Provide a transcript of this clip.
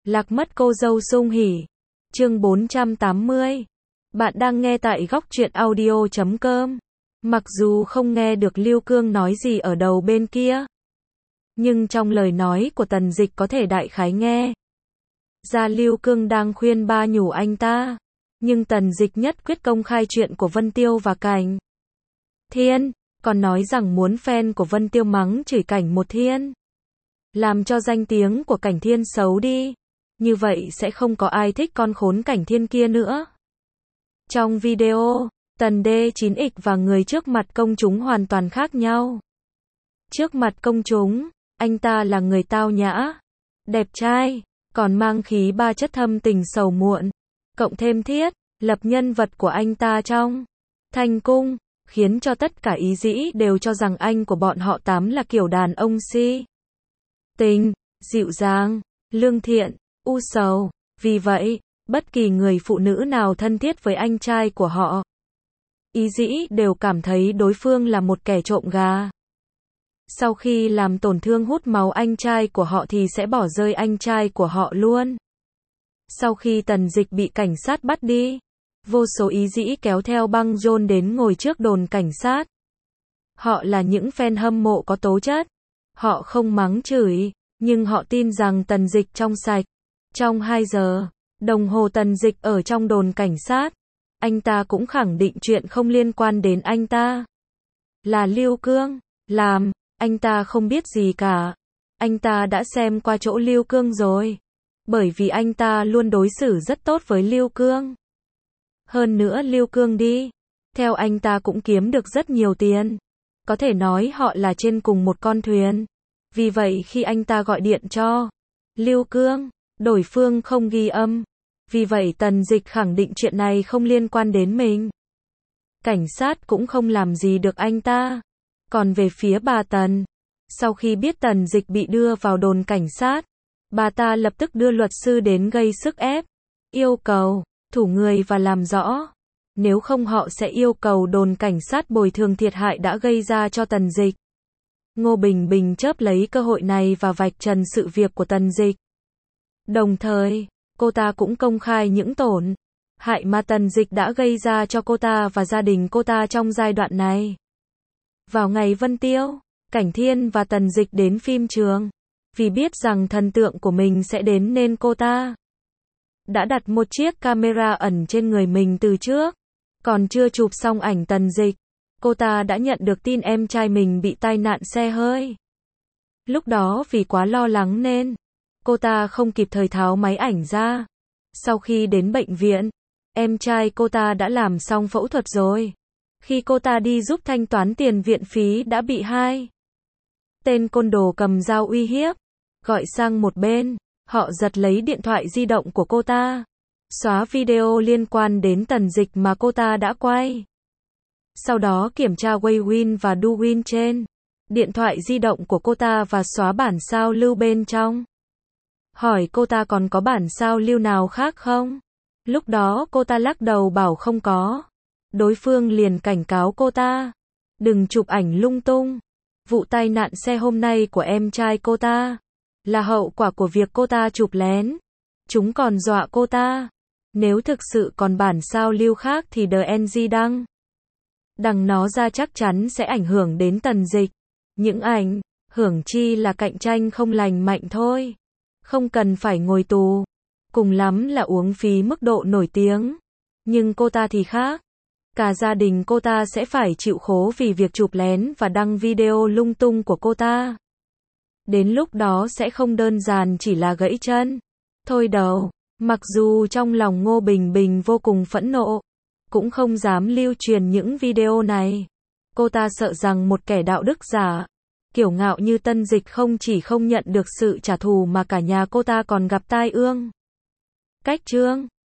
Lạc mất cô dâu Sung Hỉ. Chương 480. Bạn đang nghe tại góc truyện audio.com. Mặc dù không nghe được Lưu Cương nói gì ở đầu bên kia, nhưng trong lời nói của Tần Dịch có thể đại khái nghe ra Lưu Cương đang khuyên ba nhủ anh ta. Nhưng Tần Dịch nhất quyết công khai chuyện của Vân Tiêu và Cảnh Thiên, còn nói rằng muốn fan của Vân Tiêu mắng chửi Cảnh Một Thiên, làm cho danh tiếng của Cảnh Thiên xấu đi. Như vậy sẽ không có ai thích con khốn Cảnh Thiên kia nữa. Trong video, Tần D9X và người trước mặt công chúng hoàn toàn khác nhau. Trước mặt công chúng, anh ta là người tao nhã, đẹp trai, còn mang khí ba chất thâm tình sầu muộn, cộng thêm thiết lập nhân vật của anh ta trong Thanh Cung, khiến cho tất cả ý dĩ đều cho rằng anh của bọn họ tám là kiểu đàn ông si tình, dịu dàng, lương thiện, u sầu. Vì vậy, bất kỳ người phụ nữ nào thân thiết với anh trai của họ, ý dĩ đều cảm thấy đối phương là một kẻ trộm gà. Sau khi làm tổn thương hút máu anh trai của họ thì sẽ bỏ rơi anh trai của họ luôn. Sau khi Tần Dịch bị cảnh sát bắt đi, vô số ý dĩ kéo theo băng rôn đến ngồi trước đồn cảnh sát. Họ là những fan hâm mộ có tố chất. Họ không mắng chửi, nhưng họ tin rằng Tần Dịch trong sạch. Trong 2 giờ đồng hồ Tần Dịch ở trong đồn cảnh sát, anh ta cũng khẳng định chuyện không liên quan đến anh ta. Là Lưu Cương làm, anh ta không biết gì cả. Anh ta đã xem qua chỗ Lưu Cương rồi. Bởi vì anh ta luôn đối xử rất tốt với Lưu Cương. Hơn nữa Lưu Cương đi theo anh ta cũng kiếm được rất nhiều tiền. Có thể nói họ là trên cùng một con thuyền. Vì vậy khi anh ta gọi điện cho Lưu Cương, đối phương không ghi âm. Vì vậy Tần Dịch khẳng định chuyện này không liên quan đến mình. Cảnh sát cũng không làm gì được anh ta. Còn về phía bà Tần, sau khi biết Tần Dịch bị đưa vào đồn cảnh sát, bà ta lập tức đưa luật sư đến gây sức ép, yêu cầu thủ người và làm rõ. Nếu không họ sẽ yêu cầu đồn cảnh sát bồi thường thiệt hại đã gây ra cho Tần Dịch. Ngô Bình Bình chớp lấy cơ hội này và vạch trần sự việc của Tần Dịch. Đồng thời, cô ta cũng công khai những tổn hại mà Tần Dịch đã gây ra cho cô ta và gia đình cô ta trong giai đoạn này. Vào ngày Vân Tiêu, Cảnh Thiên và Tần Dịch đến phim trường. Vì biết rằng thần tượng của mình sẽ đến nên cô ta đã đặt một chiếc camera ẩn trên người mình từ trước. Còn chưa chụp xong ảnh Tần Dịch, cô ta đã nhận được tin em trai mình bị tai nạn xe hơi. Lúc đó vì quá lo lắng nên cô ta không kịp thời tháo máy ảnh ra. Sau khi đến bệnh viện, em trai cô ta đã làm xong phẫu thuật rồi. Khi cô ta đi giúp thanh toán tiền viện phí đã bị hai tên côn đồ cầm dao uy hiếp, gọi sang một bên. Họ giật lấy điện thoại di động của cô ta, xóa video liên quan đến Tần Dịch mà cô ta đã quay. Sau đó kiểm tra Waywind và Duwin trên điện thoại di động của cô ta và xóa bản sao lưu bên trong. Hỏi cô ta còn có bản sao lưu nào khác không? Lúc đó cô ta lắc đầu bảo không có. Đối phương liền cảnh cáo cô ta, đừng chụp ảnh lung tung. Vụ tai nạn xe hôm nay của em trai cô ta là hậu quả của việc cô ta chụp lén. Chúng còn dọa cô ta, nếu thực sự còn bản sao lưu khác thì DNG đăng nó ra chắc chắn sẽ ảnh hưởng đến Tần Dịch. Những ảnh hưởng chi là cạnh tranh không lành mạnh thôi. Không cần phải ngồi tù, cùng lắm là uống phí mức độ nổi tiếng. Nhưng cô ta thì khác. Cả gia đình cô ta sẽ phải chịu khổ vì việc chụp lén và đăng video lung tung của cô ta. Đến lúc đó sẽ không đơn giản chỉ là gãy chân thôi đâu. Mặc dù trong lòng Ngô Bình Bình vô cùng phẫn nộ, cũng không dám lưu truyền những video này. Cô ta sợ rằng một kẻ đạo đức giả, kiêu ngạo như Tần Dịch không chỉ không nhận được sự trả thù mà cả nhà cô ta còn gặp tai ương. Cách chương